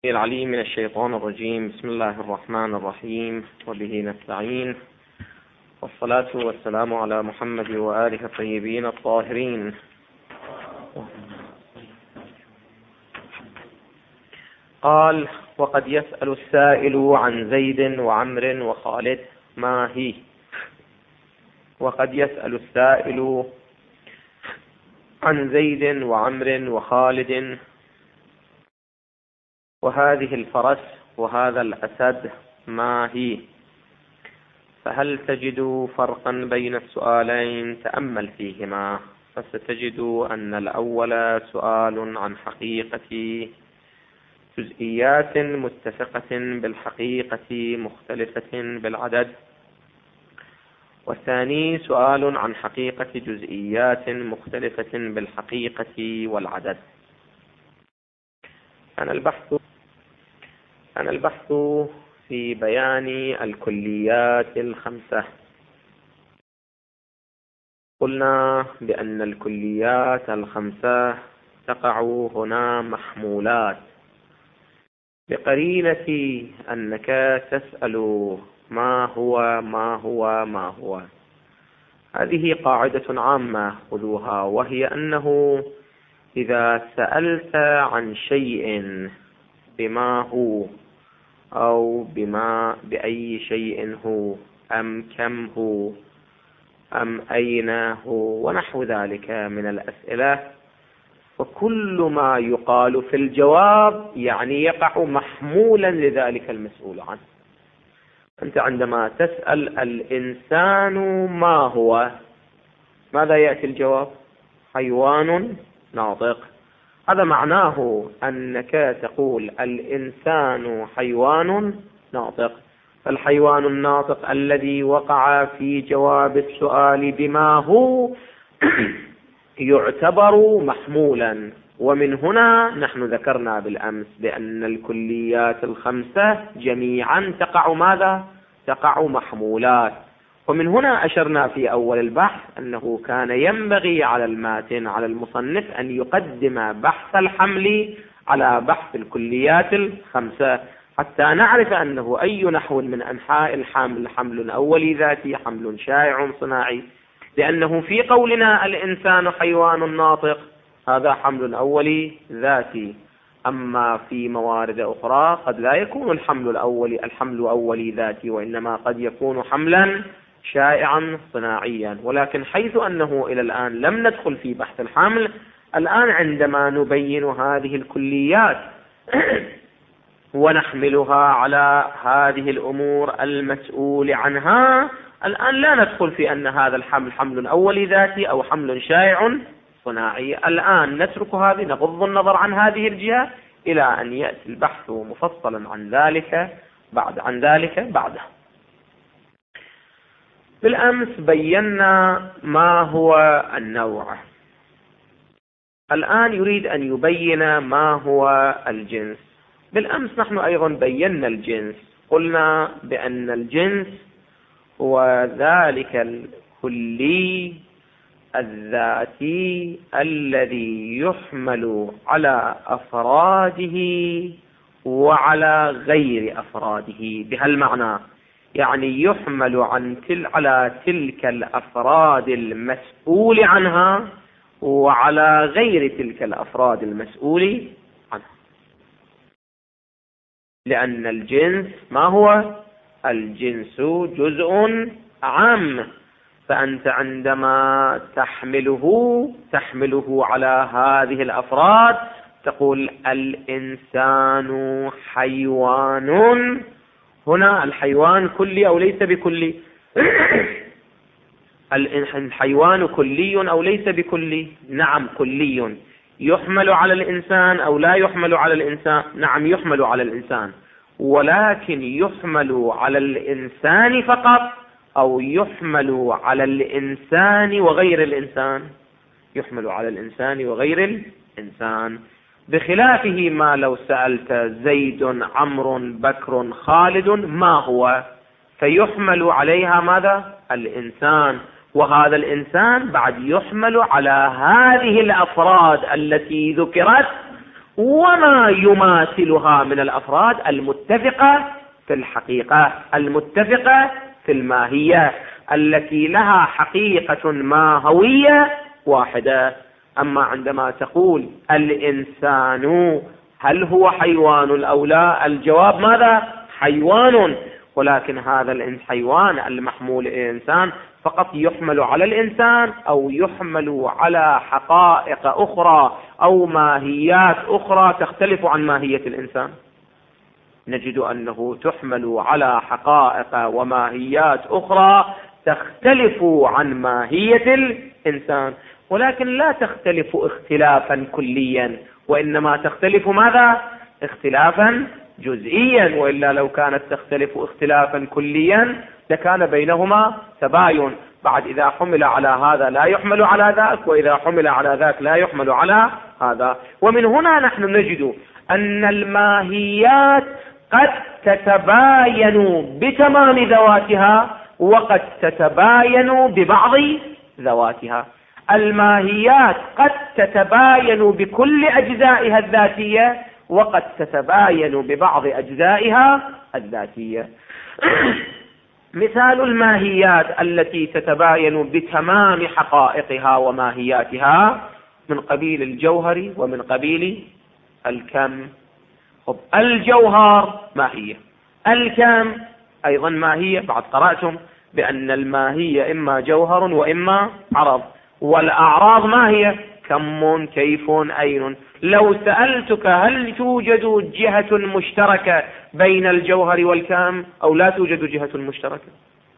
العليم من الشيطان الرجيم. بسم الله الرحمن الرحيم، وبه نستعين، والصلاة والسلام على محمد وآله الطيبين الطاهرين. قال: وقد يسأل السائل عن زيد وعمر وخالد ما هي. وقد يسأل السائل عن زيد وعمر وخالد وهذه الفرس وهذا الأسد ما هي، فهل تجد فرقا بين السؤالين؟ تأمل فيهما فستجد أن الأول سؤال عن حقيقة جزئيات متفقة بالحقيقة مختلفة بالعدد، والثاني سؤال عن حقيقة جزئيات مختلفة بالحقيقة والعدد. كان البحث في بيان الكليات الخمسة. قلنا بأن الكليات الخمسة تقع هنا محمولات، بقرينة أنك تسأل ما هو ما هو ما هو. هذه قاعدة عامة خذوها، وهي أنه إذا سألت عن شيء بما هو أو بأي شيء هو أم كم هو أم أين هو ونحو ذلك من الأسئلة، وكل ما يقال في الجواب يعني يقع محمولا لذلك المسؤول عنه. أنت عندما تسأل الإنسان ما هو، ماذا يأتي الجواب؟ حيوان ناطق. هذا معناه أنك تقول الإنسان حيوان ناطق، فالحيوان الناطق الذي وقع في جواب السؤال بما هو يعتبر محمولا. ومن هنا نحن ذكرنا بالأمس بأن الكليات الخمسة جميعا تقع ماذا؟ تقع محمولات. ومن هنا أشرنا في أول البحث أنه كان ينبغي على الماتن على المصنف أن يقدم بحث الحمل على بحث الكليات الخمسة، حتى نعرف أنه أي نحو من أنحاء الحمل حمل أولي ذاتي، حمل شائع صناعي. لأنه في قولنا الإنسان حيوان ناطق هذا حمل أولي ذاتي، أما في موارد أخرى قد لا يكون الحمل أولي ذاتي، وإنما قد يكون حملا شائعا صناعيا. ولكن حيث أنه إلى الآن لم ندخل في بحث الحمل، الآن عندما نبين هذه الكليات ونحملها على هذه الأمور المسؤول عنها، الآن لا ندخل في أن هذا الحمل حمل أولي ذاتي أو حمل شائع صناعي. الآن نترك هذه، نغض النظر عن هذه الجهة إلى أن يأتي البحث مفصلا عن ذلك بعده. بالأمس بينا ما هو النوع، الآن يريد أن يبين ما هو الجنس. بالأمس نحن أيضا بينا الجنس، قلنا بأن الجنس هو ذلك الكلي الذاتي الذي يحمل على أفراده وعلى غير أفراده. بهالمعنى يعني يحمل على تلك الأفراد المسؤول عنها وعلى غير تلك الأفراد المسؤول عنها. لأن الجنس ما هو؟ الجنس جزء عام، فأنت عندما تحمله على هذه الأفراد تقول الإنسان حيوان. هنا الحيوان كلي أو ليس بكلي؟ الحيوان كلي أو ليس بكلي؟ نعم كلي. يحمل على الإنسان أو لا يحمل على الإنسان؟ نعم يحمل على الإنسان، ولكن يحمل على الإنسان فقط أو يحمل على الإنسان وغير الإنسان؟ يحمل على الإنسان وغير الإنسان، بخلافه ما لو سألت زيد عمرو بكر خالد ما هو، فيحمل عليها ماذا؟ الإنسان، وهذا الإنسان بعد يحمل على هذه الأفراد التي ذكرت وما يماثلها من الأفراد المتفقة في الحقيقة، المتفقة في الماهية، التي لها حقيقة ماهوية واحدة. أما عندما تقول الإنسان هل هو حيوان أو لا، الجواب ماذا؟ حيوان، ولكن هذا الحيوان المحمول الإنسان فقط يحمل على الإنسان أو يحمل على حقائق أخرى أو ماهيات أخرى تختلف عن ماهية الإنسان. نجد أنه تحمل على حقائق وماهيات أخرى تختلف عن ماهية الإنسان، ولكن لا تختلف اختلافا كليا، وإنما تختلف ماذا؟ اختلافا جزئيا، وإلا لو كانت تختلف اختلافا كليا لكان بينهما تباين. بعد إذا حمل على هذا لا يحمل على ذاك، وإذا حمل على ذاك لا يحمل على هذا. ومن هنا نحن نجد أن الماهيات قد تتباين بتمام ذواتها وقد تتباين ببعض ذواتها. الماهيات قد تتباين بكل أجزائها الذاتية وقد تتباين ببعض أجزائها الذاتية. مثال الماهيات التي تتباين بتمام حقائقها وماهياتها من قبيل الجوهر ومن قبيل الكم. الجوهر ماهية، الكم أيضا ماهية. بعد قرأتم بأن الماهية إما جوهر وإما عرض، والأعراض ماهية كم كيف أين. لو سألتك هل توجد جهة مشتركة بين الجوهر والكم أو لا توجد جهة مشتركة؟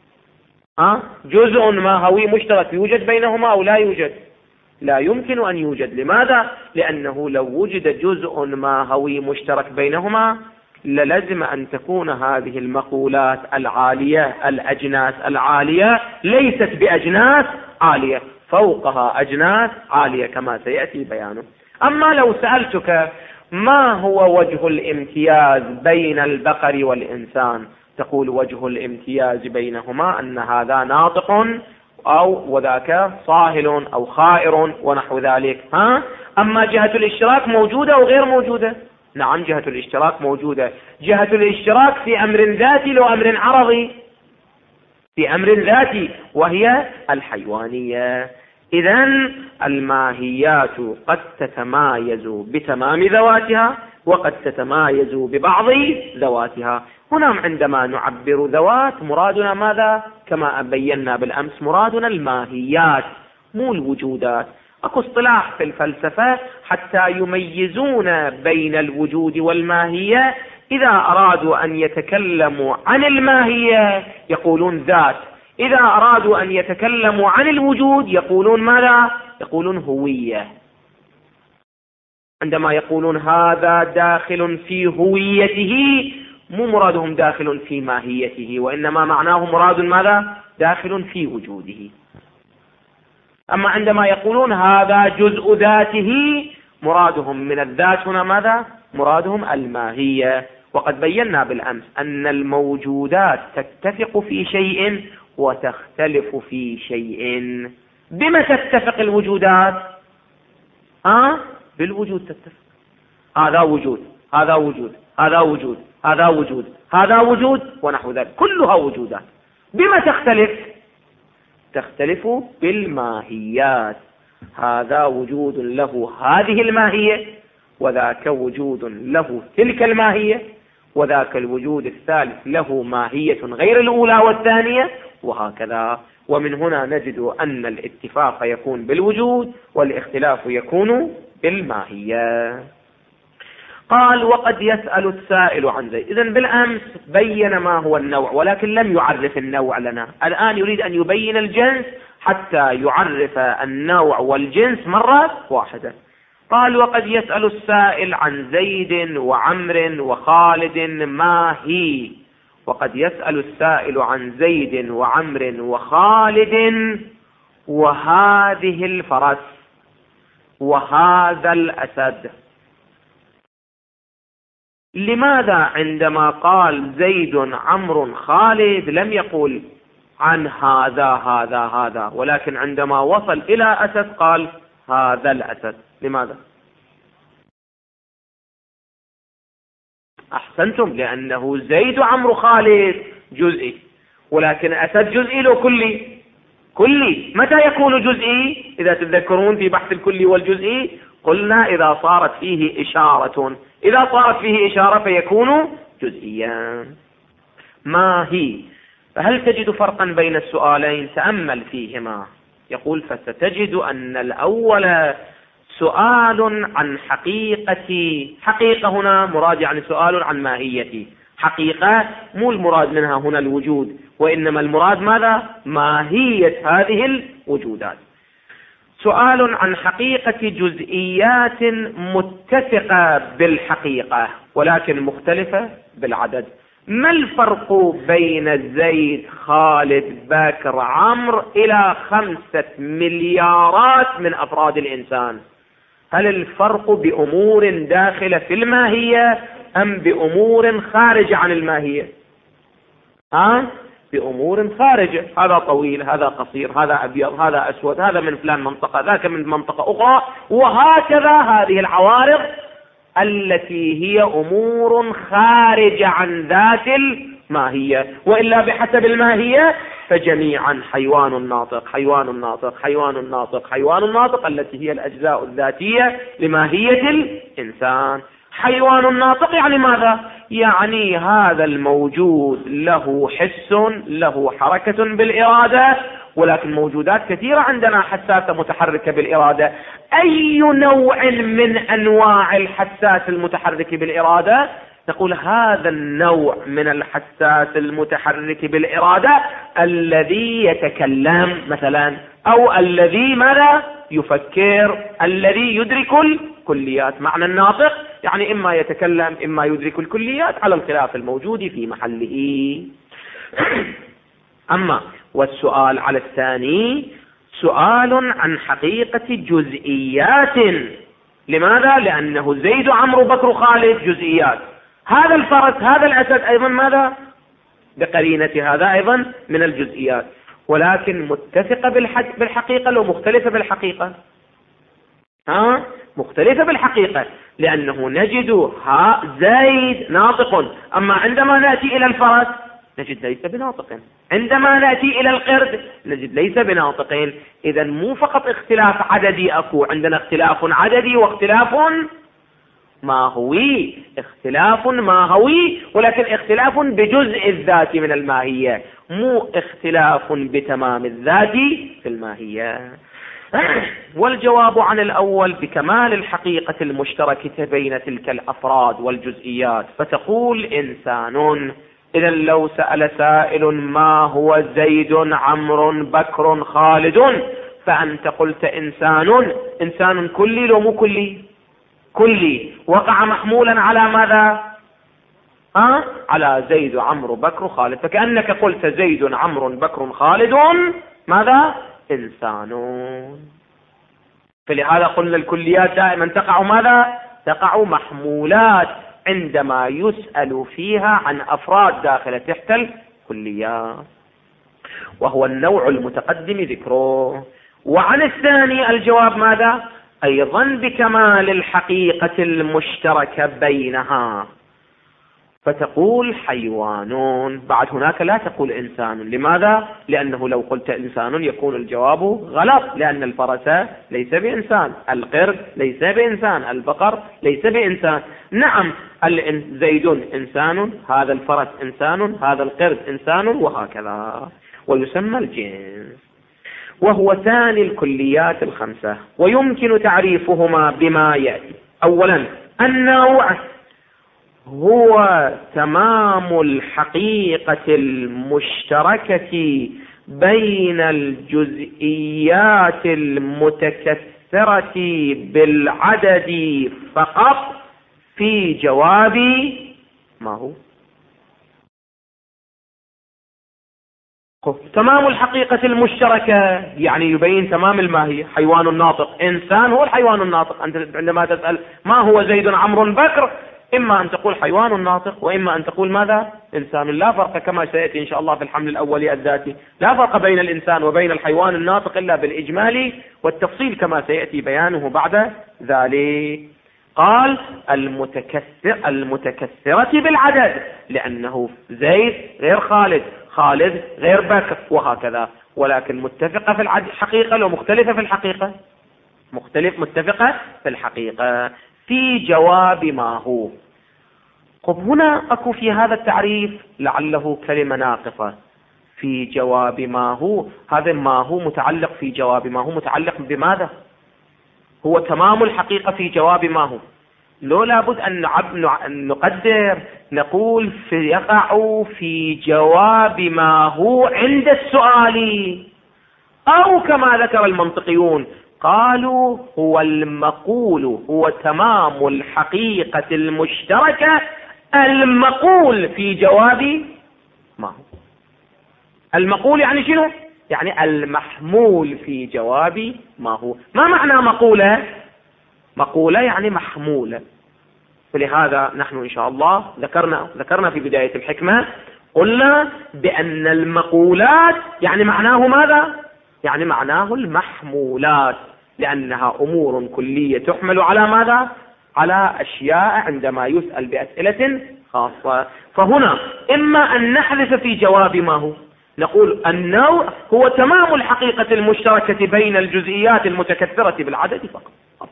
جزء ماهوي مشترك يوجد بينهما أو لا يوجد؟ لا يمكن أن يوجد. لماذا؟ لأنه لو وجد جزء ماهوي مشترك بينهما للزم أن تكون هذه المقولات العالية، الأجناس العالية ليست بأجناس عالية، فوقها أجناس عالية كما سيأتي بيانه. أما لو سألتك ما هو وجه الامتياز بين البقر والإنسان، تقول وجه الامتياز بينهما أن هذا ناطق أو وذاك صاهل أو خائر ونحو ذلك. أما جهة الاشتراك موجودة أو غير موجودة؟ نعم، جهة الاشتراك موجودة. جهة الاشتراك في أمر ذاتي لو أمر عرضي، في أمر ذاتي وهي الحيوانية. إذن الماهيات قد تتمايز بتمام ذواتها وقد تتمايز ببعض ذواتها. هنا عندما نعبر ذوات مرادنا ماذا؟ كما بينا بالأمس مرادنا الماهيات مو الوجودات. أكو اصطلاح في الفلسفة حتى يميزون بين الوجود والماهية، إذا أرادوا أن يتكلموا عن الماهية يقولون ذات، إذا أرادوا أن يتكلموا عن الوجود يقولون ماذا؟ يقولون هوية. عندما يقولون هذا داخل في هويته مو مرادهم داخل في ماهيته، وإنما معناه مراد ماذا؟ داخل في وجوده. أما عندما يقولون هذا جزء ذاته مرادهم من الذات هنا ماذا؟ مرادهم الماهية. وقد بينا بالأمس أن الموجودات تتفق في شيء وتختلف في شيء. بما تتفق الوجودات؟ بالوجود تتفق. هذا وجود، هذا وجود، هذا وجود، هذا وجود، هذا وجود ونحو ذلك، كلها وجودات. بما تختلف؟ تختلف بالماهيات. هذا وجود له هذه الماهية، وذاك وجود له تلك الماهية، وذاك الوجود الثالث له ماهية غير الأولى والثانية، وهكذا. ومن هنا نجد أن الاتفاق يكون بالوجود والاختلاف يكون بالماهية. قال وقد يسأل السائل عن ذلك. إذن بالأمس بين ما هو النوع ولكن لم يعرف النوع لنا، الآن يريد أن يبين الجنس حتى يعرف النوع والجنس مرة واحدة. قال وقد يسأل السائل عن زيد وعمر وخالد ما هي. وقد يسأل السائل عن زيد وعمر وخالد وهذه الفرس وهذا الأسد. لماذا عندما قال زيد عمرو خالد لم يقول عن هذا، ولكن عندما وصل إلى أسد قال هذا الأسد؟ لماذا؟ أحسنتم، لأنه زيد عمرو خالد جزئي، ولكن أسد جزئي لو كلي. كلي متى يكون جزئي؟ إذا تتذكرون في بحث الكلي والجزئي قلنا إذا صارت فيه إشارة، إذا صارت فيه إشارة فيكون جزئيا. ما هي؟ فهل تجد فرقا بين السؤالين؟ تأمل فيهما. يقول فستجد أن الأول سؤال عن حقيقة هنا مراد يعني سؤال عن ماهية. حقيقة مو المراد منها هنا الوجود، وإنما المراد ماذا؟ ماهية هذه الوجودات. سؤال عن حقيقة جزئيات متفقة بالحقيقة ولكن مختلفة بالعدد. ما الفرق بين زيد خالد بكر عمرو إلى 5 مليارات من أفراد الإنسان؟ هل الفرق بأمور داخلة في الماهية أم بأمور خارجة عن الماهية؟ بأمور خارجة، هذا طويل، هذا قصير، هذا أبيض، هذا أسود، هذا من فلان منطقة، ذاك من منطقة أخرى، وهكذا. هذه العوارض التي هي أمور خارجة عن ذات الماهية، وإلا بحسب الماهية فجميعا حيوان ناطق، حيوان ناطق، حيوان ناطق، حيوان ناطق، التي هي الأجزاء الذاتية لماهية الإنسان. حيوان ناطق يعني ماذا؟ يعني هذا الموجود له حس، له حركة بالإرادة، ولكن موجودات كثيرة عندنا حساسة متحركة بالإرادة. أي نوع من أنواع الحساس المتحرك بالإرادة؟ نقول هذا النوع من الحساس المتحرك بالإرادة الذي يتكلم مثلا، أو الذي ماذا؟ يفكر، الذي يدرك الكليات. معنى الناطق يعني إما يتكلم إما يدرك الكليات على الخلاف الموجود في محله. أما والسؤال على الثاني سؤال عن حقيقة جزئيات. لماذا؟ لأنه زيد عمرو بكر خالد جزئيات. هذا الفرس، هذا الأسد أيضا ماذا؟ بقرينة هذا أيضا من الجزئيات، ولكن متفقة بالحقيقة لو مختلفة بالحقيقة؟ مختلفة بالحقيقة، لأنه نجد زيد ناطق، أما عندما نأتي إلى الفرس نجد ليس بناطق، عندما نأتي إلى القرد نجد ليس بناطقين. إذا مو فقط اختلاف عددي أكو، عندنا اختلاف عددي واختلاف ماهوي، اختلاف ماهوي، ولكن اختلاف بجزء الذات من الماهية، مو اختلاف بتمام الذات في الماهية. والجواب عن الأول بكمال الحقيقة المشتركة بين تلك الأفراد والجزئيات. فتقول إنسان. إذا لو سأل سائل ما هو زيد عمرو بكر خالد، فأنت قلت إنسان. إنسان كلي لو مو كلي؟ كلي، وقع محمولا على ماذا؟ على زيد عمرو بكر خالد، فكأنك قلت زيد عمرو بكر خالد ماذا؟ إنسان. فلهذا قلنا الكليات دائما تقع ماذا؟ تقع محمولات عندما يسأل فيها عن أفراد داخل تحت الكليات، وهو النوع المتقدم ذكره. وعن الثاني الجواب ماذا؟ أيضا بكمال الحقيقة المشتركة بينها. فتقول حيوان، بعد هناك لا تقول إنسان. لماذا؟ لأنه لو قلت إنسان يكون الجواب غلط، لأن الفرس ليس بإنسان، القرد ليس بإنسان، البقر ليس بإنسان. نعم زيد إنسان، هذا الفرس إنسان، هذا القرد إنسان، وهكذا، ويسمى الجنس، وهو ثاني الكليات الخمسة. ويمكن تعريفهما بما يأتي. أولا النوع هو تمام الحقيقة المشتركة بين الجزئيات المتكثرة بالعدد فقط في جوابي. ما هو تمام الحقيقة المشتركة؟ يعني يبين تمام الماهية. حيوان ناطق، إنسان هو الحيوان الناطق. أنت عندما تسأل ما هو زيد عمرو بكر، إما أن تقول حيوان ناطق، وإما أن تقول ماذا؟ إنسان. لا فرق كما سيأتي إن شاء الله في الحمل الأولي الذاتي، لا فرق بين الإنسان وبين الحيوان الناطق إلا بالإجمال والتفصيل كما سيأتي بيانه بعد ذلك. قال المتكثرة بالعدد، لأنه زيد غير خالد، خالد غير بكر، وهكذا. ولكن متفقة في الحقيقة لو مختلفة في الحقيقة، متفقة في الحقيقة في جواب ما هو. طب هنا أكو في هذا التعريف لعله كلمة ناقصة. في جواب ما هو، هذا ما هو متعلق في جواب ما هو متعلق بماذا؟ هو تمام الحقيقة في جواب ما هو. لو لابد أن نقدر نقول يقع في جواب ما هو عند السؤال، أو كما ذكر المنطقيون قالوا هو المقول، هو تمام الحقيقة المشتركة المقول في جواب ما هو. المقول يعني شنو؟ يعني المحمول في جواب ما هو. ما معنى مقولة؟ مقولة يعني محمولة. فلهذا نحن إن شاء الله ذكرنا في بداية الحكمة، قلنا بأن المقولات يعني معناه ماذا؟ يعني معناه المحمولات، لأنها أمور كلية تحمل على ماذا؟ على أشياء عندما يسأل بأسئلة خاصة. فهنا إما أن نحذف في جواب ما هو، نقول النوع هو تمام الحقيقة المشتركة بين الجزئيات المتكثرة بالعدد فقط.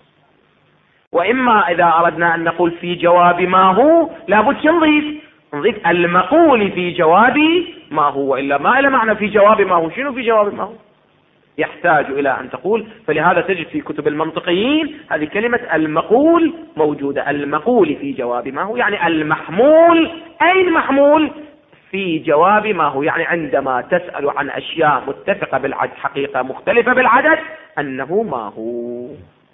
وإما إذا أردنا أن نقول في جواب ما هو لابد نضيف المقول في جواب ما هو، وإلا ما له معنى في جواب ما هو. شنو في جواب ما هو؟ يحتاج إلى أن تقول. فلهذا تجد في كتب المنطقيين هذه كلمة المقول موجودة. المقول في جواب ما هو يعني المحمول. أي المحمول؟ في جواب ما هو، يعني عندما تسأل عن أشياء متفقة بالعدد حقيقة مختلفة بالعدد أنه ما هو.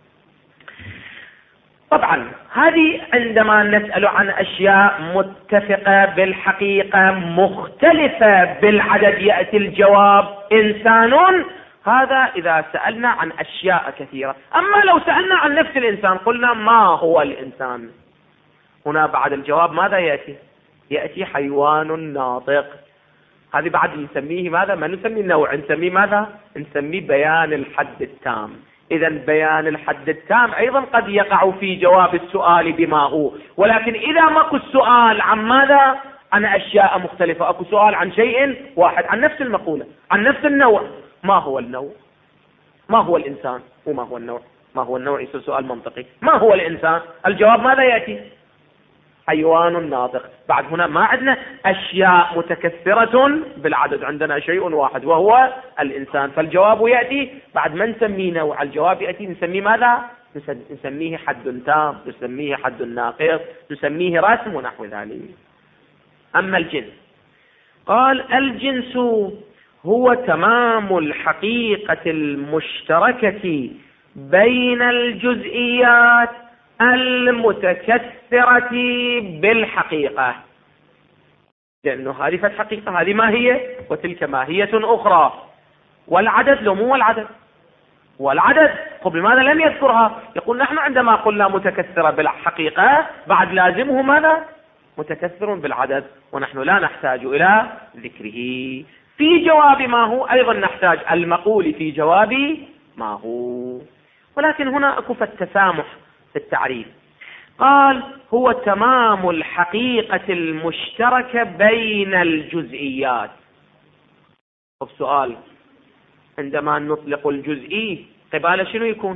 طبعا هذه عندما نسأل عن أشياء متفقة بالحقيقة مختلفة بالعدد يأتي الجواب إنسان. هذا إذا سألنا عن أشياء كثيرة. أما لو سألنا عن نفس الإنسان قلنا ما هو الإنسان، هنا بعد الجواب ماذا يأتي؟ يأتي حيوان ناطق. هذه بعد نسميه ماذا؟ ما نسميه النوع، نسميه ماذا؟ نسميه بيان الحد التام. إذا بيان الحد التام أيضا قد يقع في جواب السؤال بما هو. ولكن إذا ماكو السؤال عن ماذا؟ عن أشياء مختلفة، أكو سؤال عن شيء واحد، عن نفس المقولة، عن نفس النوع. ما هو النوع؟ ما هو الإنسان؟ وما هو النوع؟ ما هو النوع يصير سؤال منطقي. ما هو الإنسان؟ الجواب ماذا يأتي؟ حيوان ناطق. بعد هنا ما عندنا أشياء متكثرة بالعدد، عندنا شيء واحد وهو الإنسان. فالجواب يأتي بعد ما نسميه نوع، الجواب يأتي نسميه ماذا؟ نسميه حد تام، نسميه حد ناقص، نسميه رسم ونحو ذلك. أما الجنس قال الجنس هو تمام الحقيقة المشتركة بين الجزئيات المتكثرة بالحقيقة. لأنه هذه الحقيقة هذه ماهية وتلك ماهية أخرى. والعدد لو مو العدد، والعدد قبل ماذا لم يذكرها؟ يقول نحن عندما قلنا متكثرة بالحقيقة بعد لازمه ماذا؟ متكثر بالعدد، ونحن لا نحتاج إلى ذكره. في جواب ما هو أيضا نحتاج المقول في جواب ما هو. ولكن هنا أكف التسامح في التعريف. قال هو تمام الحقيقة المشتركة بين الجزئيات. طب سؤال، عندما نطلق الجزئي قبال شنو يكون؟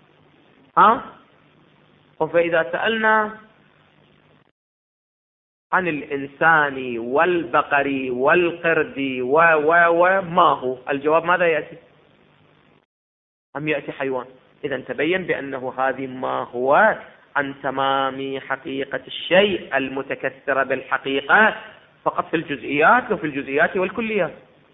فإذا سألنا عن الإنسان والبقر والقرد وما هو، الجواب ماذا يأتي؟ أم يأتي حيوان؟ إذا تبين بأنه هذه ما هو عن تمام حقيقة الشيء المتكثرة بالحقيقة فقط في الجزئيات وفي الجزئيات والكليات.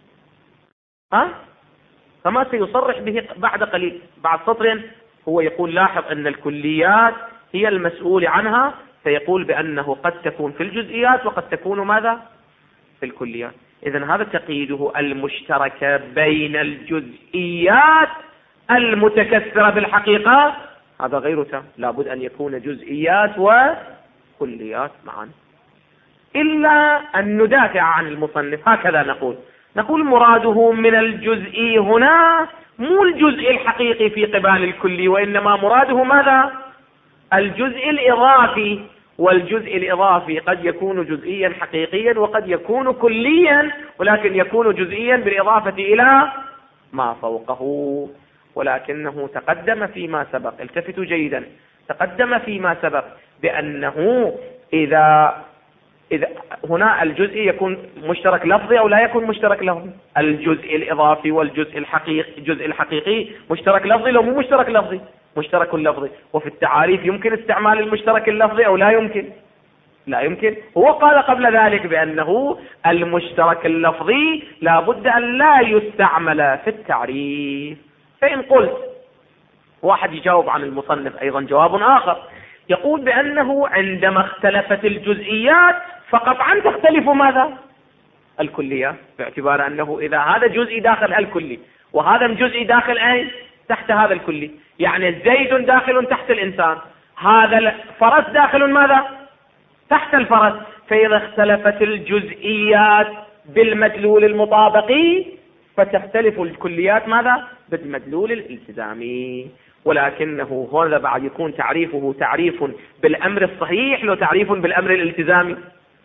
فما سيصرح به بعد قليل، بعد سطر هو يقول لاحظ أن الكليات هي المسؤول عنها، فيقول بأنه قد تكون في الجزئيات وقد تكون ماذا؟ في الكليات. إذن هذا تقييده المشتركة بين الجزئيات المتكثرة بالحقيقة، هذا غير تام، لابد أن يكون جزئيات وكليات معا. إلا أن ندافع عن المصنف، هكذا نقول مراده من الجزئي هنا مو الجزء الحقيقي في قبال الكلي، وإنما مراده ماذا؟ الجزء الإضافي، والجزء الإضافي قد يكون جزئيا حقيقيا وقد يكون كليا، ولكن يكون جزئيا بالإضافة إلى ما فوقه. ولكنه تقدم فيما سبق، التفتوا جيدا، تقدم فيما سبق بأنه إذا هنا الجزء يكون مشترك لفظي أو لا يكون مشترك لفظي. الجزء الإضافي والجزء الحقيقي، الجزء الحقيقي مشترك لفظي لو مو مشترك لفظي، مشترك لفظي. وفي التعاريف يمكن استعمال المشترك اللفظي أو لا يمكن؟ لا يمكن. هو قال قبل ذلك بأنه المشترك اللفظي لا بد أن لا يستعمل في التعريف. فإن قلت، واحد يجاوب عن المصنف أيضا جواب آخر، يقول بأنه عندما اختلفت الجزئيات فقطعا تختلف ماذا؟ الكلية، باعتبار أنه إذا هذا جزئي داخل الكلي وهذا جزئي داخل أي تحت هذا الكلي، يعني زيد داخل تحت الإنسان، هذا الفرس داخل ماذا؟ تحت الفرس. فإذا اختلفت الجزئيات بالمدلول المطابقي فتختلف الكليات ماذا؟ بالمدلول الالتزامي. ولكنه هذا بعد يكون تعريفه تعريف بالأمر الصحيح لو تعريف بالأمر الالتزامي.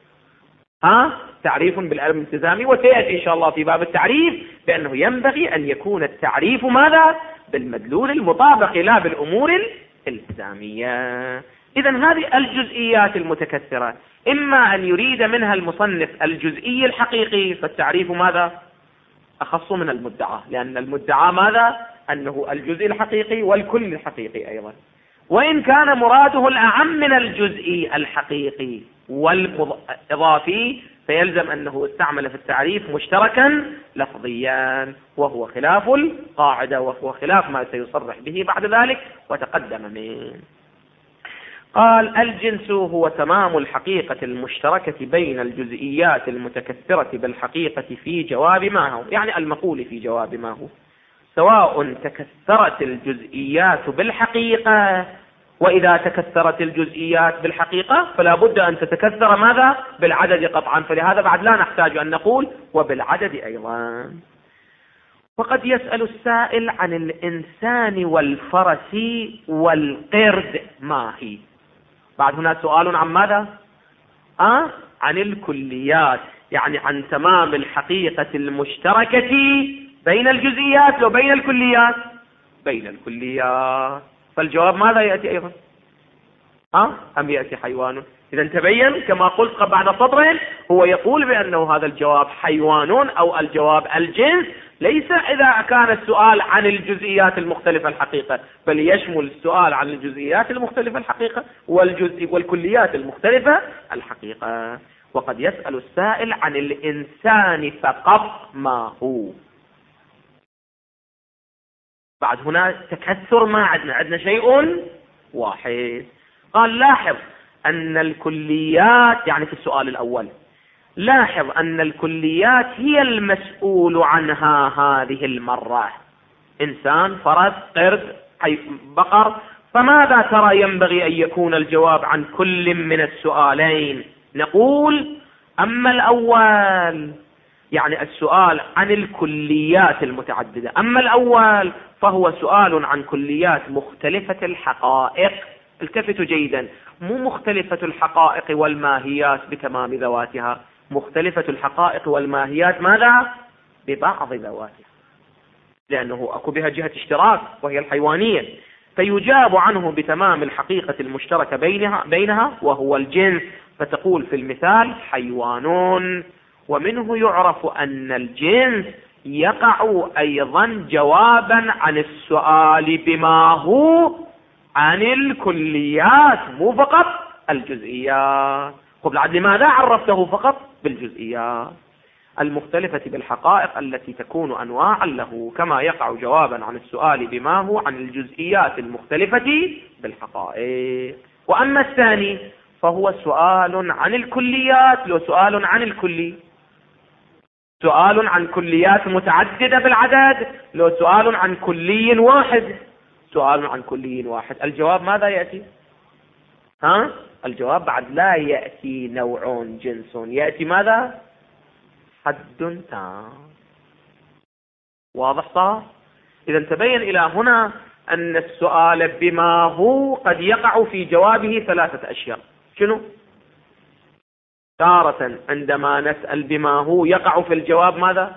تعريف بالأمر الالتزامي، وسيأتي إن شاء الله في باب التعريف بأنه ينبغي أن يكون التعريف ماذا؟ بالمدلول المطابق لا بالأمور الالتزامية. إذن هذه الجزئيات المتكثرة إما أن يريد منها المصنف الجزئي الحقيقي فالتعريف ماذا؟ أخص من المدعى، لأن المدعى ماذا؟ أنه الجزء الحقيقي والكل الحقيقي أيضا. وإن كان مراده الأعم من الجزئي الحقيقي والإضافي فيلزم أنه استعمل في التعريف مشتركا لفظيا، وهو خلاف القاعدة، وهو خلاف ما سيصرح به بعد ذلك وتقدم منه. قال: الجنس هو تمام الحقيقة المشتركة بين الجزئيات المتكثرة بالحقيقة في جواب ما هو، يعني المقول في جواب ما هو، سواء تكثرت الجزئيات بالحقيقة، وإذا تكثرت الجزئيات بالحقيقة فلا بد أن تتكثر ماذا؟ بالعدد قطعا، فلهذا بعد لا نحتاج أن نقول وبالعدد أيضا. وقد يسأل السائل عن الإنسان والفرس والقرد ما هي. بعد هنا سؤال عن ماذا؟ عن الكليات، يعني عن تمام الحقيقة المشتركة بين الجزئيات وبين الكليات، بين الكليات. فالجواب ماذا يأتي أيضا؟ أم يأتي حيوان؟ إذا تبين كما قلت بعد سطر، هو يقول بأنه هذا الجواب حيوان أو الجواب الجنس، ليس إذا كان السؤال عن الجزئيات المختلفة الحقيقة، بل يشمل السؤال عن الجزئيات المختلفة الحقيقة والكليات المختلفة الحقيقة. وقد يسأل السائل عن الإنسان فقط ما هو. بعد هنا تكثر ما عندنا شيء واحد. قال: لاحظ أن الكليات، يعني في السؤال الأول، لاحظ أن الكليات هي المسؤول عنها هذه المرة، إنسان، فرس، قرد، بقر. فماذا ترى ينبغي أن يكون الجواب عن كل من السؤالين؟ نقول: أما الأول يعني السؤال عن الكليات المتعددة، أما الأول فهو سؤال عن كليات مختلفة الحقائق. التفتوا جيدا، مو مختلفة الحقائق والماهيات بتمام ذواتها، مختلفة الحقائق والماهيات ماذا؟ ببعض ذواتها، لأنه أكو بها جهة اشتراك وهي الحيوانية، فيجاب عنه بتمام الحقيقة المشتركة بينها وهو الجنس. فتقول في المثال: حيوان. ومنه يعرف أن الجنس يقع أيضا جوابا عن السؤال بما هو عن الكليات، مو فقط الجزئيات. قبل عد لماذا عرفته فقط بالجزئيات المختلفة بالحقائق التي تكون أنواعا له، كما يقع جوابا عن السؤال بما هو عن الجزئيات المختلفة بالحقائق. وأما الثاني فهو سؤال عن الكليات، لو سؤال عن الكلي، سؤال عن كليات متعددة بالعدد، لو سؤال عن كلي واحد، سؤال عن كلي واحد. الجواب ماذا يأتي؟ الجواب بعد لا يأتي نوع جنس، يأتي ماذا؟ حد تام. واضح صار؟ إذا تبين إلى هنا أن السؤال بما هو قد يقع في جوابه 3 أشياء. شنو؟ تارة عندما نسأل بما هو يقع في الجواب ماذا؟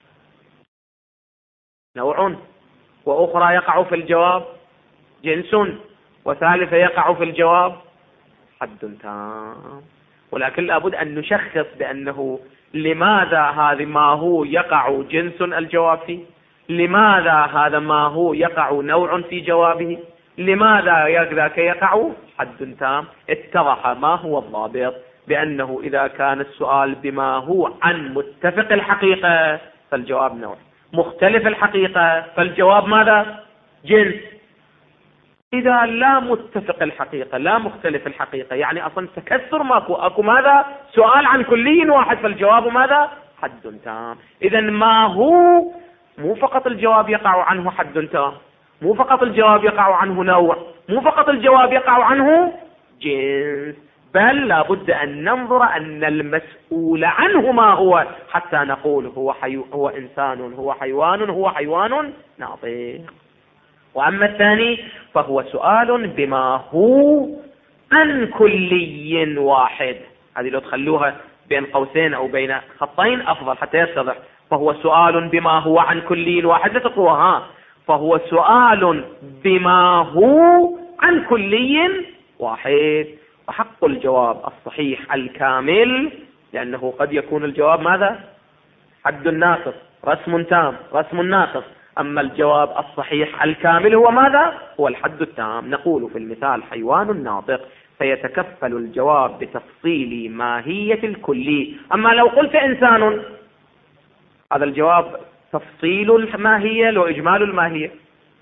نوع، وأخرى يقع في الجواب جنس، وثالثة يقع في الجواب حد تام. ولكن لابد أن نشخص بأنه لماذا هذا ما هو يقع جنس الجواب فيه، لماذا هذا ما هو يقع نوع في جوابه، لماذا ذاك يقع حد تام. اتضح ما هو الضابط، بأنه إذا كان السؤال بما هو عن متفق الحقيقة فالجواب نوع، مختلف الحقيقة فالجواب ماذا؟ جنس. إذا لا متفق الحقيقة لا مختلف الحقيقة، يعني أصلا تكثر ماكو، أكو ماذا؟ سؤال عن كلي واحد فالجواب ماذا؟ حد تام. إذا ما هو مو فقط الجواب يقع عنه حد تام، مو فقط الجواب يقع عنه نوع، مو فقط الجواب يقع عنه جنس، بل لابد أن ننظر أن المسؤول عنه ما هو، حتى نقول هو إنسان، هو حيوان، هو حيوان ناطق. وأما الثاني فهو سؤال بما هو عن كلي واحد. هذه لو تخلوها بين قوسين أو بين خطين أفضل حتى يتضح. فهو سؤال بما هو عن كلي واحد، لا تقوها، فهو سؤال بما هو عن كلي واحد. وحق الجواب الصحيح الكامل، لأنه قد يكون الجواب ماذا؟ حد ناقص، رسم تام، رسم ناقص. أما الجواب الصحيح الكامل هو ماذا؟ هو الحد التام. نقول في المثال حيوان ناطق، فيتكفل الجواب بتفصيل ماهية الكلي. أما لو قلت إنسان، هذا الجواب تفصيل الماهية لو إجمال الماهية.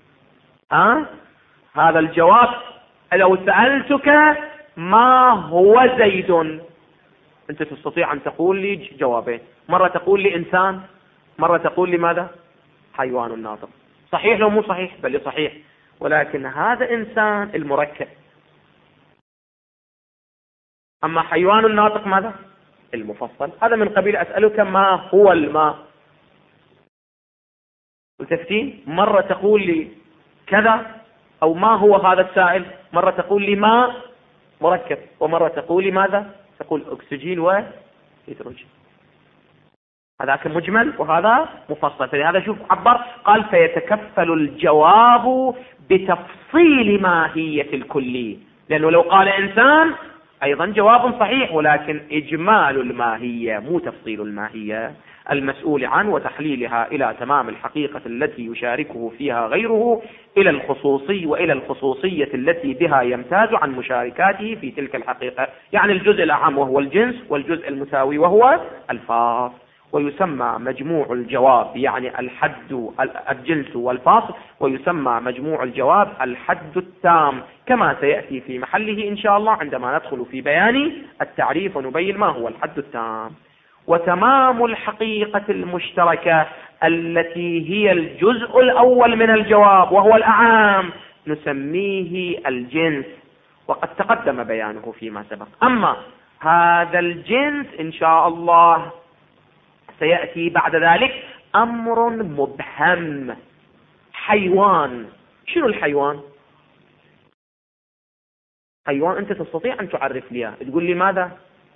هذا الجواب لو سألتك ما هو زيد، أنت تستطيع أن تقول لي جوابين، مرة تقول لي إنسان، مرة تقول لي ماذا؟ حيوان ناطق. صحيح لو مو صحيح؟ بل صحيح، ولكن هذا إنسان المركب، أما حيوان ناطق ماذا؟ المفصل. هذا من قبيل أسألك ما هو الماء، وتفتين مرة تقول لي كذا أو ما هو هذا السائل، مرة تقول لي ماء مركب، ومرة تقول لي ماذا؟ تقول أكسجين وهيدروجين. هذاك مجمل وهذا مفصل. فلهذا شوف عبر قال فيتكفل الجواب بتفصيل ماهية الكلي، لأنه لو قال إنسان أيضا جواب صحيح، ولكن إجمال الماهية مو تفصيل الماهية المسؤول عنه وتحليلها إلى تمام الحقيقة التي يشاركه فيها غيره، إلى الخصوصية التي بها يمتاز عن مشاركاته في تلك الحقيقة. يعني الجزء الأعم وهو الجنس، والجزء المساوي وهو الفاصل. ويسمى مجموع الجواب، يعني الحد الجنس والفاصل، ويسمى مجموع الجواب الحد التام، كما سيأتي في محله إن شاء الله عندما ندخل في بيان التعريف ونبين ما هو الحد التام. وتمام الحقيقة المشتركة التي هي الجزء الأول من الجواب وهو الأعام نسميه الجنس، وقد تقدم بيانه فيما سبق. أما هذا الجنس إن شاء الله سيأتي بعد ذلك أمر مبهم. حيوان، شنو الحيوان؟ حيوان أنت تستطيع أن تعرف لي، تقول لي ماذا؟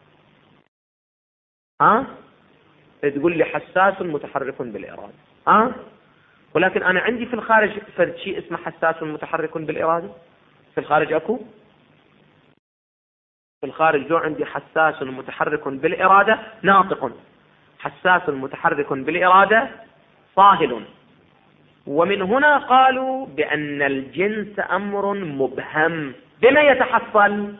تقول لي حساس متحرك بالإرادة. ولكن أنا عندي في الخارج فرد شيء اسمه حساس متحرك بالإرادة. في الخارج أكو، في الخارج جو عندي حساس متحرك بالإرادة ناطق، حساس متحرك بالإرادة صاهل. ومن هنا قالوا بأن الجنس أمر مبهم. بما يتحصل؟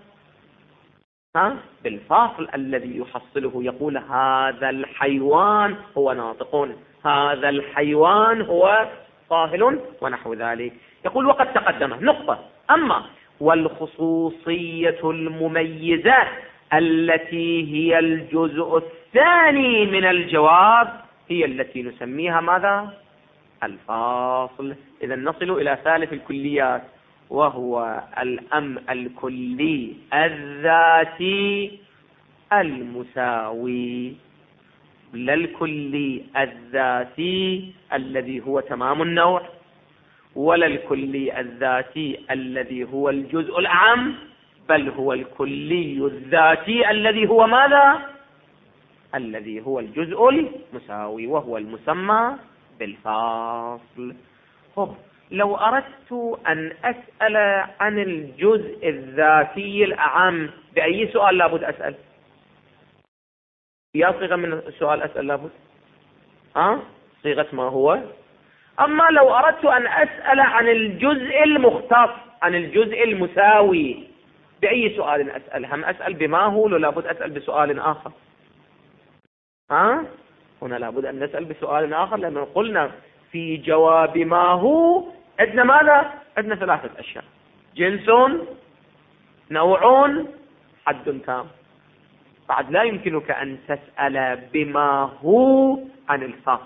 بالفاصل الذي يحصله، يقول هذا الحيوان هو ناطق، هذا الحيوان هو صاهل ونحو ذلك. يقول وقد تقدم نقطة. أما والخصوصية المميزة التي هي الجزء الثاني من الجواب هي التي نسميها ماذا؟ الفاصل. إذا نصل إلى ثالث الكليات، وهو الكلي الذاتي المساوي، لا الكلي الذاتي الذي هو تمام النوع، ولا الكلي الذاتي الذي هو الجزء الأعم، بل هو الكلي الذاتي الذي هو ماذا؟ الذي هو الجزء المساوي، وهو المسمى بالفاصل. لو أردت أن أسأل عن الجزء الذاتي الأعم بأي سؤال لابد أسأل؟ يا صيغة من السؤال أسأل لابد؟ صيغة ما هو؟ أما لو أردت أن أسأل عن الجزء المختص، عن الجزء المساوي، بأي سؤال أسأل؟ هم أسأل بما هو ولا لابد أسأل بسؤال آخر؟ هنا لابد أن نسأل بسؤال آخر، لأن قلنا في جواب ما هو عندنا ماذا؟ عندنا ثلاثة أشياء: جنس، نوع، حد تام. بعد لا يمكنك أن تسأل بما هو عن الفصل.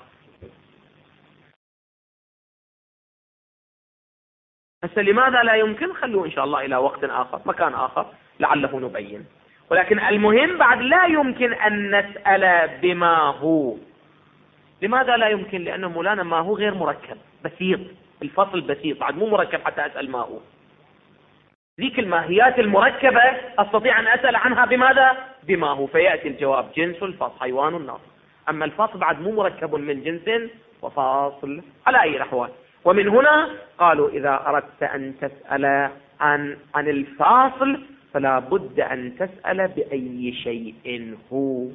هسه لماذا لا يمكن؟ خلوه إن شاء الله إلى وقت آخر، مكان آخر، لعله نبين. ولكن المهم بعد لا يمكن أن نسأل بما هو. لماذا لا يمكن؟ لأنه مولانا ما هو غير مركب، بسيط، الفصل بسيط، بعد مو مركب حتى أسأل ما هو. ذيك الماهيات المركبة أستطيع أن أسأل عنها بماذا؟ بما هو، فيأتي الجواب جنس الفصل حيوان الناطق. أما الفصل بعد مو مركب من جنس وفاصل على أي الأحوال. ومن هنا قالوا إذا أردت أن تسأل عن الفاصل فلا بد أن تسأل بأي شيء هو،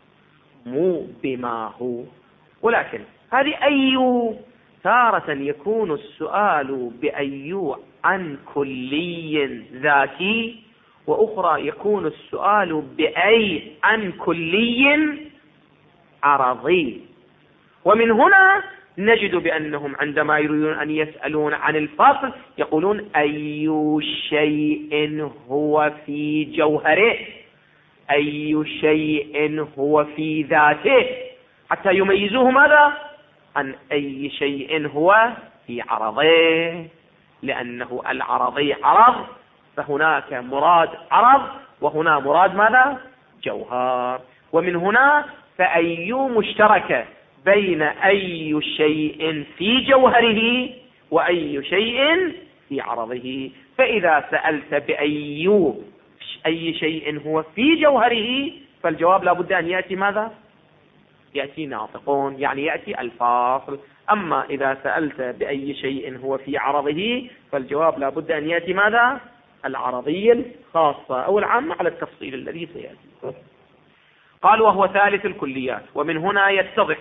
مو بما هو. ولكن هذه أي تارة يكون السؤال بأي عن كلي ذاتي، وأخرى يكون السؤال بأي عن كلي عرضي. ومن هنا نجد بأنهم عندما يريدون أن يسألون عن الفصل يقولون أي شيء هو في جوهره، أي شيء هو في ذاته، حتى يميزوه ماذا؟ عن أي شيء هو في عرضه، لأنه العرضي عرض، فهناك مراد عرض وهنا مراد ماذا؟ جوهر. ومن هنا فأي مشتركة بين أي شيء في جوهره وأي شيء في عرضه. فإذا سألت بأي شيء هو في جوهره فالجواب لابد أن يأتي ماذا؟ يأتي ناطقون، يعني يأتي الفاصل. أما إذا سألت بأي شيء هو في عرضه فالجواب لابد أن يأتي ماذا؟ العرضي الخاصة أو العامة على التفصيل الذي سيأتي. قال وهو ثالث الكليات. ومن هنا يتضح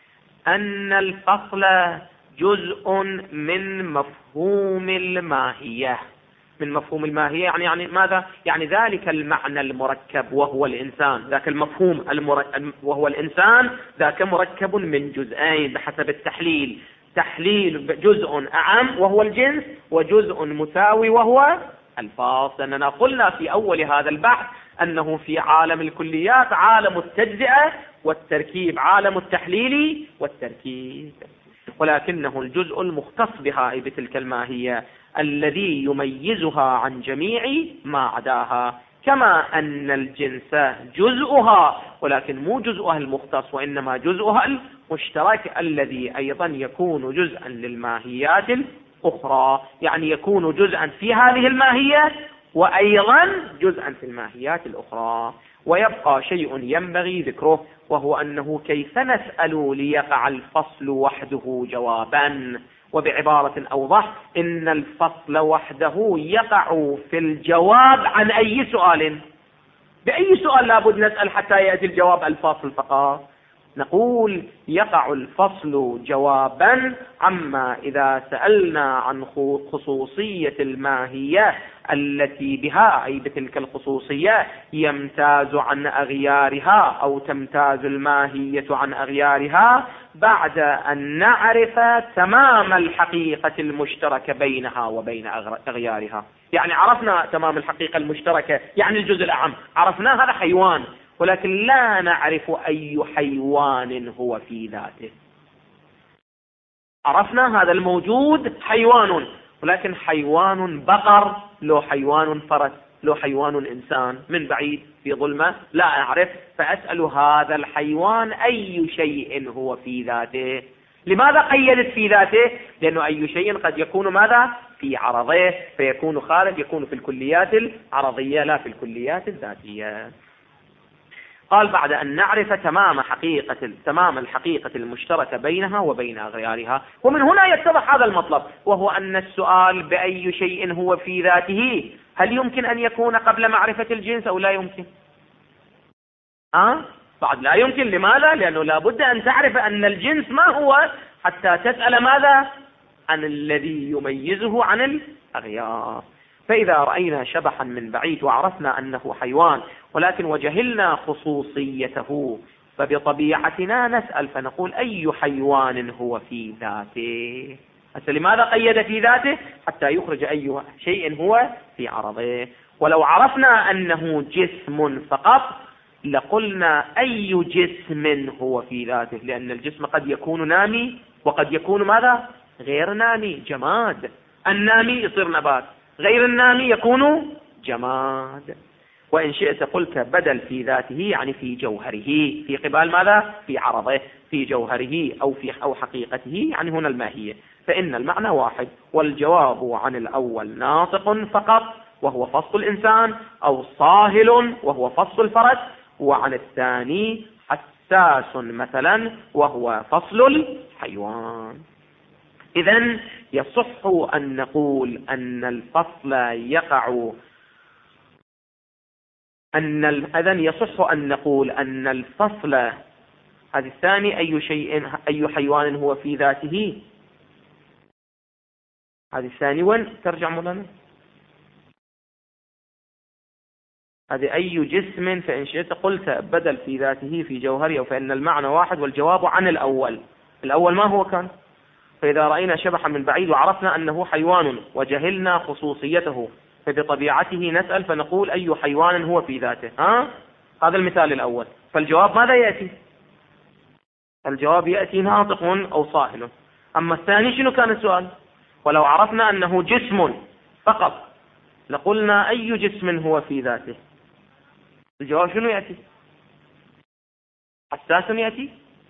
أن الفصل جزء من مفهوم الماهية. من مفهوم الماهية يعني ماذا؟ يعني ذلك المعنى المركب وهو الإنسان، ذاك المفهوم وهو الإنسان، ذاك مركب من جزئين بحسب التحليل. تحليل جزء أعم وهو الجنس، وجزء مساوي وهو الفاصل. أننا قلنا في أول هذا البحث أنه في عالم الكليات عالم التجزئة والتركيب، عالم التحليل والتركيب، ولكنه الجزء المختص بها بتلك الماهية الذي يميزها عن جميع ما عداها. كما أن الجنس جزءها ولكن مو جزءها المختص، وإنما جزءها المشترك الذي أيضا يكون جزءا للماهيات الأخرى، يعني يكون جزءا في هذه الماهية وأيضا جزءا في الماهيات الأخرى. ويبقى شيء ينبغي ذكره، وهو أنه كيف نسأل ليقع الفصل وحده جوابا. وبعبارة أوضح، إن الفصل وحده يقع في الجواب عن أي سؤال. بأي سؤال لابد نسأل حتى يأتي الجواب الفاصل فقط؟ نقول يقع الفصل جوابا عما إذا سألنا عن خصوصية الماهية التي بها، أي بتلك الخصوصية يمتاز عن أغيارها أو تمتاز الماهية عن أغيارها، بعد أن نعرف تمام الحقيقة المشتركة بينها وبين أغيارها. يعني عرفنا تمام الحقيقة المشتركة، يعني الجزء الأعم عرفنا هذا حيوان، ولكن لا نعرف أي حيوان هو في ذاته. عرفنا هذا الموجود حيوان، ولكن حيوان بقر لو حيوان فرس لو حيوان إنسان من بعيد في ظلمة لا أعرف، فأسأل هذا الحيوان أي شيء هو في ذاته. لماذا قيدت في ذاته؟ لأنه أي شيء قد يكون ماذا؟ في عرضه، فيكون خارج، يكون في الكليات العرضية لا في الكليات الذاتية. قال بعد أن نعرف تمام الحقيقة المشتركة بينها وبين أغيارها. ومن هنا يتضح هذا المطلب، وهو أن السؤال بأي شيء هو في ذاته هل يمكن أن يكون قبل معرفة الجنس أو لا يمكن؟ بعد لا يمكن. لماذا؟ لأنه لا بد أن تعرف أن الجنس ما هو حتى تسأل ماذا؟ عن الذي يميزه عن الأغيار. فإذا رأينا شبحا من بعيد وعرفنا أنه حيوان ولكن وجهلنا خصوصيته، فبطبيعتنا نسأل فنقول أي حيوان هو في ذاته؟ لماذا قيد في ذاته؟ حتى يخرج أي شيء هو في عرضه. ولو عرفنا أنه جسم فقط لقلنا أي جسم هو في ذاته، لأن الجسم قد يكون نامي وقد يكون ماذا؟ غير نامي، جماد. النامي يصير نبات، غير النامي يكون جماد. وإن شئت قلت بدل في ذاته يعني في جوهره، في قبال ماذا؟ في عرضه، في جوهره أو حقيقته، يعني هنا الماهية. فإن المعنى واحد، والجواب عن الأول ناطق فقط وهو فصل الإنسان، أو صاهل وهو فصل الفرس، وعن الثاني حساس مثلا وهو فصل الحيوان. إذن يصح أن نقول أن الفصل يقع أن الفصل هذا الثاني أي حيوان هو في ذاته. هذه الثاني وين ترجع مولانا؟ هذه أي جسم، فإن شئت قلت بدل في ذاته في جوهره، فإن المعنى واحد والجواب عن الأول. الأول ما هو كان؟ فإذا رأينا شبحا من بعيد وعرفنا أنه حيوان وجهلنا خصوصيته، فبطبيعته نسأل فنقول أي حيوان هو في ذاته. هذا المثال الأول. فالجواب ماذا يأتي؟ الجواب يأتي ناطق أو صاهل. أما الثاني شنو كان السؤال؟ ولو عرفنا أنه جسم فقط لقلنا أي جسم هو في ذاته. الجواب شنو يأتي؟ حساس يأتي؟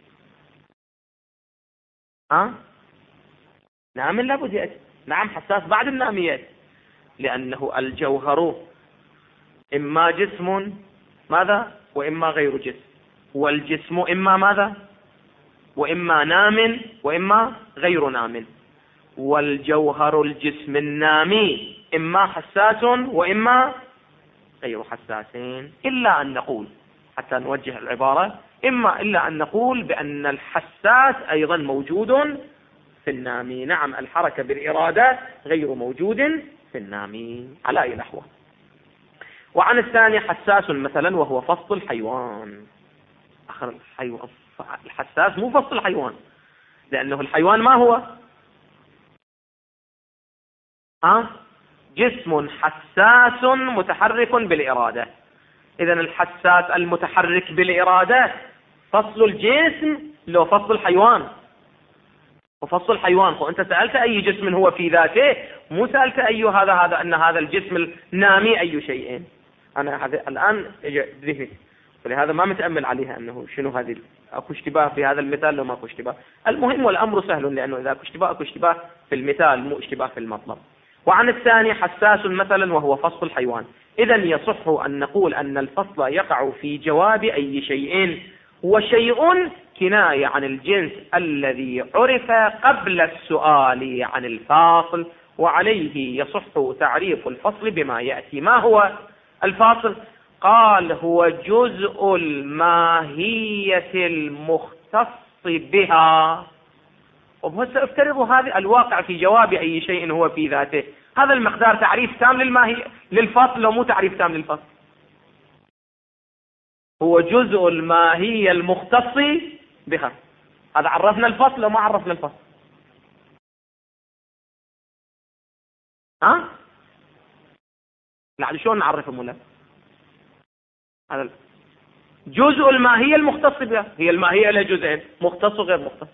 نعم لابد يأتي. نعم حساس بعد النامي يأتي، لأنه الجوهر إما جسم ماذا وإما غير جسم، والجسم إما ماذا وإما نام وإما غير نام، والجوهر الجسم النامي إما حساس وإما غير حساسين. إلا أن نقول حتى نوجه العبارة إلا أن نقول بأن الحساس أيضا موجود في النامي. نعم الحركة بالإرادة غير موجود في النامي على أي نحو. وعن الثاني حساس مثلا وهو فصل الحيوان. الحساس مو فصل الحيوان، لأنه الحيوان ما هو؟ جسم حساس متحرك بالإرادة. إذن الحساس المتحرك بالإرادة فصل الجسم لو فصل الحيوان. وفصل الحيوان وأنت سألت أي جسم هو في ذاته، مو سألت أي هذا أن هذا الجسم النامي أي شيء. أنا هذا الآن ذهني، ولهذا ما متأمل عليها أنه شنو هذه. أكو اشتباه في هذا المثال لو ما أكو اشتباه. المهم والأمر سهل، لأنه إذا أكو اشتباه في المثال مو اشتباه في المطلب. وعن الثاني حساس مثلا وهو فصل الحيوان. إذن يصح أن نقول أن الفصل يقع في جواب أي شيء، وشيء كناية عن الجنس الذي عرف قبل السؤال عن الفاصل، وعليه يصح تعريف الفصل بما يأتي. ما هو الفاصل؟ قال هو جزء الماهية المختص بها. وهسه افترضوا هذا الواقع في جواب أي شيء هو في ذاته. هذا المقدار تعريف تام للفصل لو مو تعريف تام للفصل؟ هو جزء الماهية المختص بها. هذا عرفنا الفصل وما عرفنا الفصل. لا شلون نعرفه مولا؟ هذا جزء الماهية المختص بها. هي الماهية لها جزئين، مختص وغير مختص.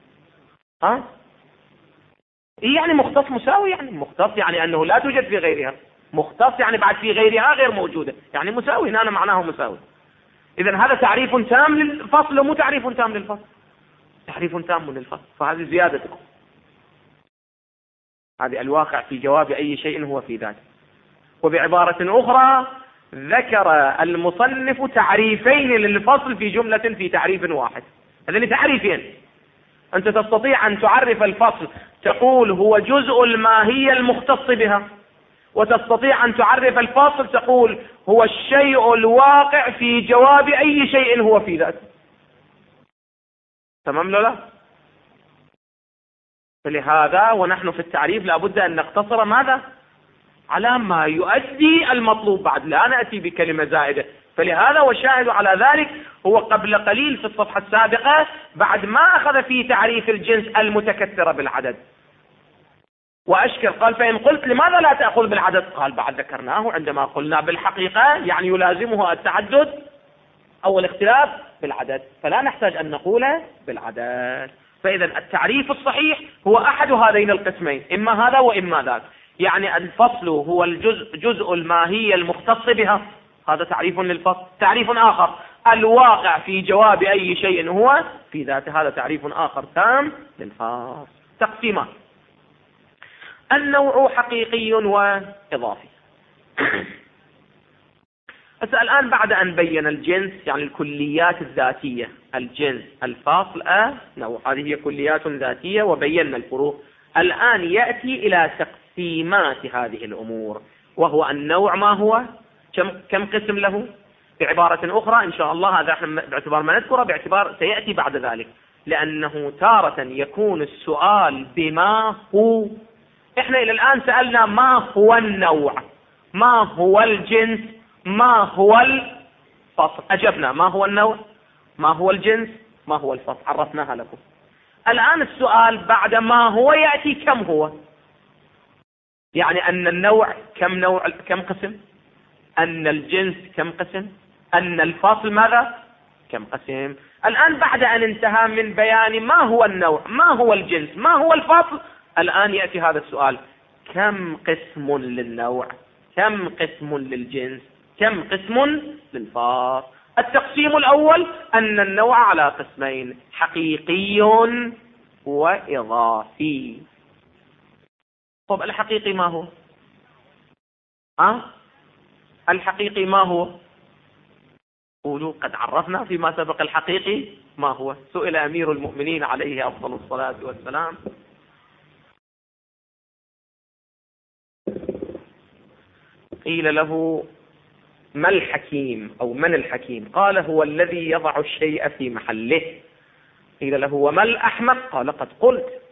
يعني مختص مساوي، يعني مختص يعني أنه لا توجد في غيرها، مختص يعني بعد في غيرها غير موجودة، يعني مساوي. هنا معناه مساوي. إذن هذا تعريف تام للفصل ومو تعريف تام للفصل. تعريف تام للفصل، فهذه زيادة. هذه الواقع في جواب أي شيء هو في ذاته. وبعبارة أخرى ذكر المصنف تعريفين للفصل في جملة في تعريف واحد. هذين تعريفين. أنت تستطيع أن تعرف الفصل تقول هو جزء الماهية المختص بها، وتستطيع أن تعرف الفصل تقول هو الشيء الواقع في جواب أي شيء هو في ذاته. تمام لا؟ فلهذا ونحن في التعريف لابد أن نقتصر ماذا؟ على ما يؤدي المطلوب، بعد لا نأتي بكلمة زائدة. فلهذا والشاهد على ذلك هو قبل قليل في الصفحة السابقة بعد ما أخذ في تعريف الجنس المتكثر بالعدد وأشكر قال فإن قلت لماذا لا تأخذ بالعدد؟ قال بعد ذكرناه عندما قلنا بالحقيقة يعني يلازمه التعدد أو الاختلاف بالعدد، فلا نحتاج أن نقول بالعدد. فإذا التعريف الصحيح هو أحد هذين القسمين، إما هذا وإما ذاك. يعني الفصل هو جزء الماهية المختص بها، هذا تعريف للفصل. تعريف آخر الواقع في جواب أي شيء هو في ذاته، هذا تعريف آخر تام للفصل. تقسيمات: النوع حقيقي وإضافي. الآن بعد أن بين الجنس يعني الكليات الذاتية، الجنس الفاصل نوع، هذه هي كليات ذاتية وبينا الفروق. الآن يأتي إلى تقسيمات هذه الأمور، وهو النوع ما هو، كم قسم له. بعبارة أخرى إن شاء الله هذا احنا باعتبار ما نذكره باعتبار سيأتي بعد ذلك، لأنه تارة يكون السؤال بما هو. احنا إلى الآن سألنا ما هو النوع، ما هو الجنس، ما هو الفصل، أجبنا ما هو النوع، ما هو الجنس، ما هو الفصل، عرفناها لكم. الآن السؤال بعد ما هو يأتي كم هو، يعني أن النوع كم نوع، كم قسم، أن الجنس كم قسم، أن الفصل ماذا كم قسم. الآن بعد أن انتهى من بيان ما هو النوع، ما هو الجنس، ما هو الفصل، الآن يأتي هذا السؤال: كم قسم للنوع، كم قسم للجنس، كم قسم للفصل. التقسيم الأول أن النوع على قسمين: حقيقي وإضافي. طب الحقيقي ما هو؟ الحقيقي ما هو؟ قولوا قد عرفنا فيما سبق الحقيقي ما هو. سئل أمير المؤمنين عليه أفضل الصلاة والسلام قيل له: ما الحكيم أو من الحكيم؟ قال: هو الذي يضع الشيء في محله. قيل له: وما الأحمق؟ قال: قد قلت.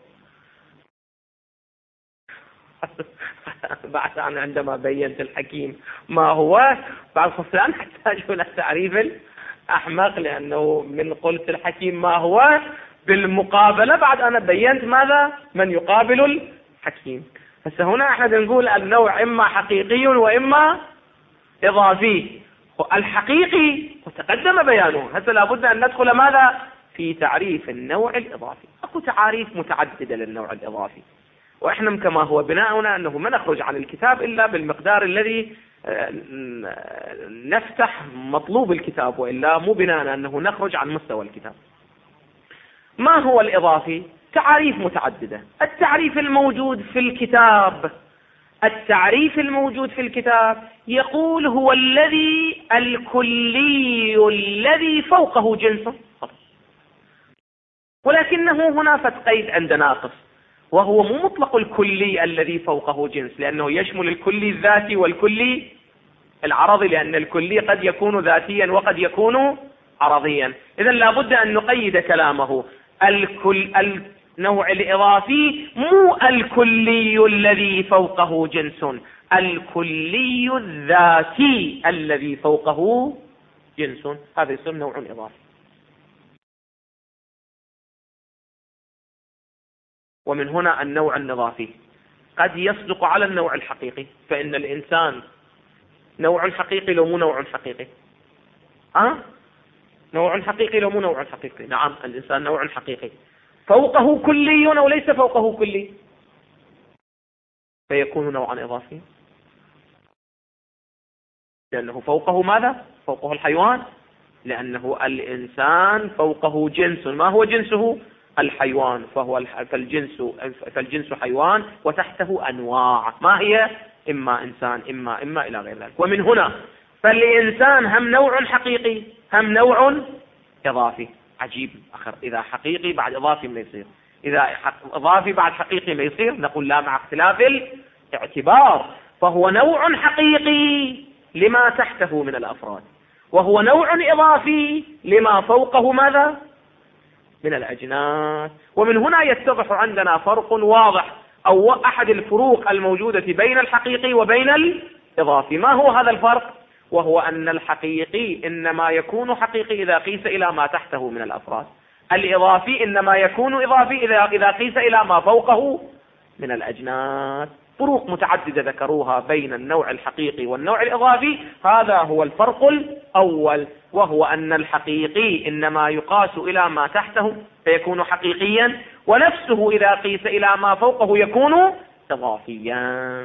بعد أن عندما بينت الحكيم ما هو، بعد لا نحتاج إلى تعريف الأحمق، لأنه من قلت الحكيم ما هو بالمقابلة بعد أنا بينت ماذا من يقابل الحكيم. فهنا احنا نقول النوع إما حقيقي وإما إضافي. الحقيقي وتقدم بيانه، هسه لابد أن ندخل ماذا في تعريف النوع الإضافي. أكو تعاريف متعددة للنوع الإضافي، وإحنا كما هو بناؤنا أنه ما نخرج عن الكتاب إلا بالمقدار الذي نفتح مطلوب الكتاب، وإلا مو بناؤنا أنه نخرج عن مستوى الكتاب. ما هو الإضافي؟ تعاريف متعددة. التعريف الموجود في الكتاب، التعريف الموجود في الكتاب يقول هو الذي الكلي الذي فوقه جنسه، ولكنه هنا فتقيد عند ناقص، وهو مو مطلق الكلي الذي فوقه جنس، لأنه يشمل الكلي الذاتي والكلي العرضي، لأن الكلي قد يكون ذاتيا وقد يكون عرضيا. إذن لابد أن نقيد كلامه. النوع الإضافي مو الكلي الذي فوقه جنس، الكلي الذاتي الذي فوقه جنس، هذا يصير نوع إضافي. ومن هنا النوع الإضافي قد يصدق على النوع الحقيقي، فإن الإنسان نوع حقيقي لو مو نوع حقيقي. نوع حقيقي لو مو نوع حقيقي. نعم، الإنسان نوع حقيقي فوقه كلي أو ليس فوقه كلي، فيكون نوعا إضافيا، لأنه فوقه ماذا؟ فوقه الحيوان، لأنه الإنسان فوقه جنس. ما هو جنسه؟ الحيوان فالجنس حيوان وتحته أنواع، ما هي؟ إما إنسان إما إلى غير ذلك. ومن هنا فالإنسان هم نوع حقيقي هم نوع إضافي. عجيب أخر، إذا حقيقي بعد إضافي ما يصير، إذا إضافي بعد حقيقي ما يصير. نقول لا، مع اختلاف الاعتبار، فهو نوع حقيقي لما تحته من الأفراد، وهو نوع إضافي لما فوقه ماذا؟ من الأجناس. ومن هنا يتضح عندنا فرق واضح، أو أحد الفروق الموجودة بين الحقيقي وبين الإضافي. ما هو هذا الفرق؟ وهو أن الحقيقي إنما يكون حقيقي إذا قيس إلى ما تحته من الأفراد، الإضافي إنما يكون إضافي إذا قيس إلى ما فوقه من الأجناس. فروق متعددة ذكروها بين النوع الحقيقي والنوع الإضافي. هذا هو الفرق الأول، وهو أن الحقيقي إنما يقاس إلى ما تحته فيكون حقيقيا، ونفسه إذا قيس إلى ما فوقه يكون إضافيا.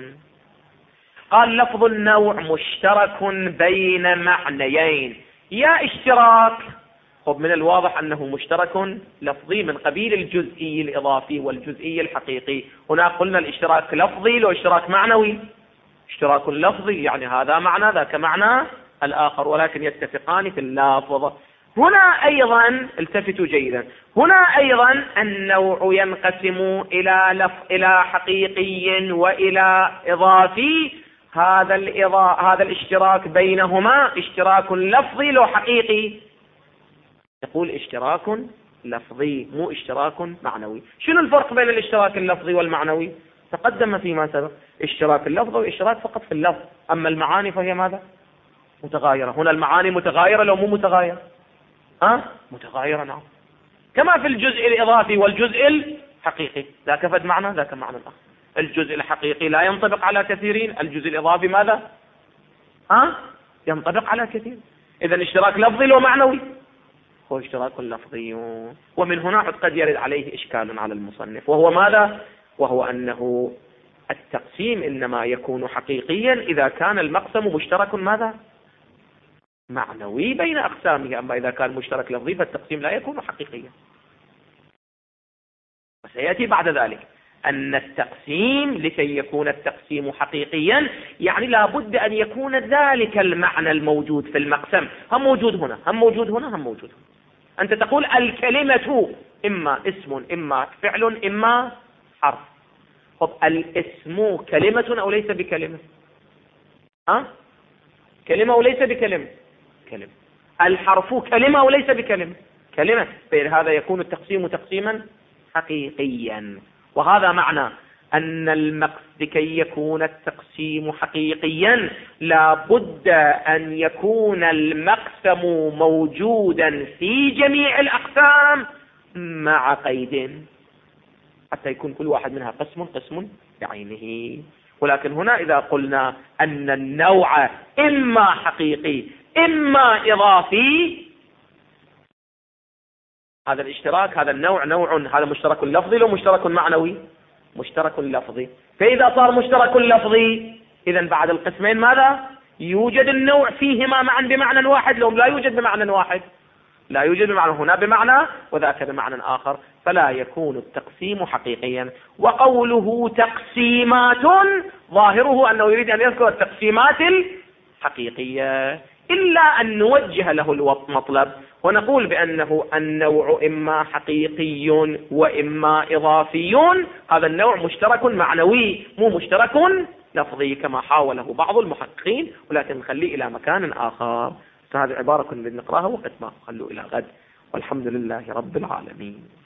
قال لفظ النوع مشترك بين معنيين. يا اشتراك، خب من الواضح أنه مشترك لفظي من قبيل الجزئي الإضافي والجزئي الحقيقي. هنا قلنا الاشتراك لفظي لو اشتراك معنوي. اشتراك لفظي يعني هذا معنى ذاك معنى الآخر، ولكن يتفقان في اللفظ. هنا أيضا التفتوا جيدا، هنا أيضا النوع ينقسم إلى حقيقي وإلى إضافي. هذا الاشتراك بينهما اشتراك لفظي لو حقيقي. يقول اشتراك لفظي مو اشتراك معنوي. شنو الفرق بين الاشتراك اللفظي والمعنوي؟ تقدم فيما سبق. اشتراك اللفظ واشتراك فقط في اللفظ، أما المعاني فهي ماذا؟ متغايرة. هنا المعاني متغايرة لو مو متغايرة؟ متغايرة، نعم. كما في الجزء الإضافي والجزء الحقيقي، ذاك فد معنى ذاك معنى الآخر. الجزء الحقيقي لا ينطبق على كثيرين، الجزء الإضافي ماذا؟ ينطبق على كثير. إذن اشتراك لفظي لو معنوي هو اشتراك لفظي. ومن هنا قد يرد عليه إشكال على المصنف، وهو ماذا؟ وهو أنه التقسيم إنما يكون حقيقيا إذا كان المقسم مشترك ماذا؟ معنوي بين أقسامه. أما إذا كان مشترك لفظي فالتقسيم لا يكون حقيقيا. وسيأتي بعد ذلك أن التقسيم لكي يكون التقسيم حقيقيا يعني لابد أن يكون ذلك المعنى الموجود في المقسم هم موجود هنا هم موجود هنا هم موجود هنا. أنت تقول الكلمة إما اسم إما فعل إما حرف. طب الاسم كلمة أو ليس بكلمة؟ كلمة أو ليس بكلمة؟ كلمة. الحرف كلمة أو ليس بكلمة؟ كلمة. فهذا يكون التقسيم تقسيما حقيقيا. وهذا معنى أن لكي يكون التقسيم حقيقيا لابد أن يكون المقسم موجودا في جميع الأقسام مع قيد، حتى يكون كل واحد منها قسم بعينه. ولكن هنا إذا قلنا أن النوع إما حقيقي إما إضافي، هذا الاشتراك هذا النوع هذا مشترك لفظي لو مشترك معنوي؟ مشترك لفظي. فإذا صار مشترك لفظي إذن بعد القسمين ماذا؟ يوجد النوع فيهما معا بمعنى واحد لو لا يوجد بمعنى واحد. لا يوجد بمعنى، هنا بمعنى وذاك بمعنى آخر، فلا يكون التقسيم حقيقيا. وقوله تقسيمات ظاهره أنه يريد أن يذكر التقسيمات الحقيقية، إلا أن نوجه له المطلب ونقول بأنه النوع إما حقيقي وإما إضافي. هذا النوع مشترك معنوي مو مشترك لفظي كما حاوله بعض المحققين، ولكن نخليه إلى مكان آخر. هذه عبارة كنا نقراها وقت ما خلوا إلى غد، والحمد لله رب العالمين.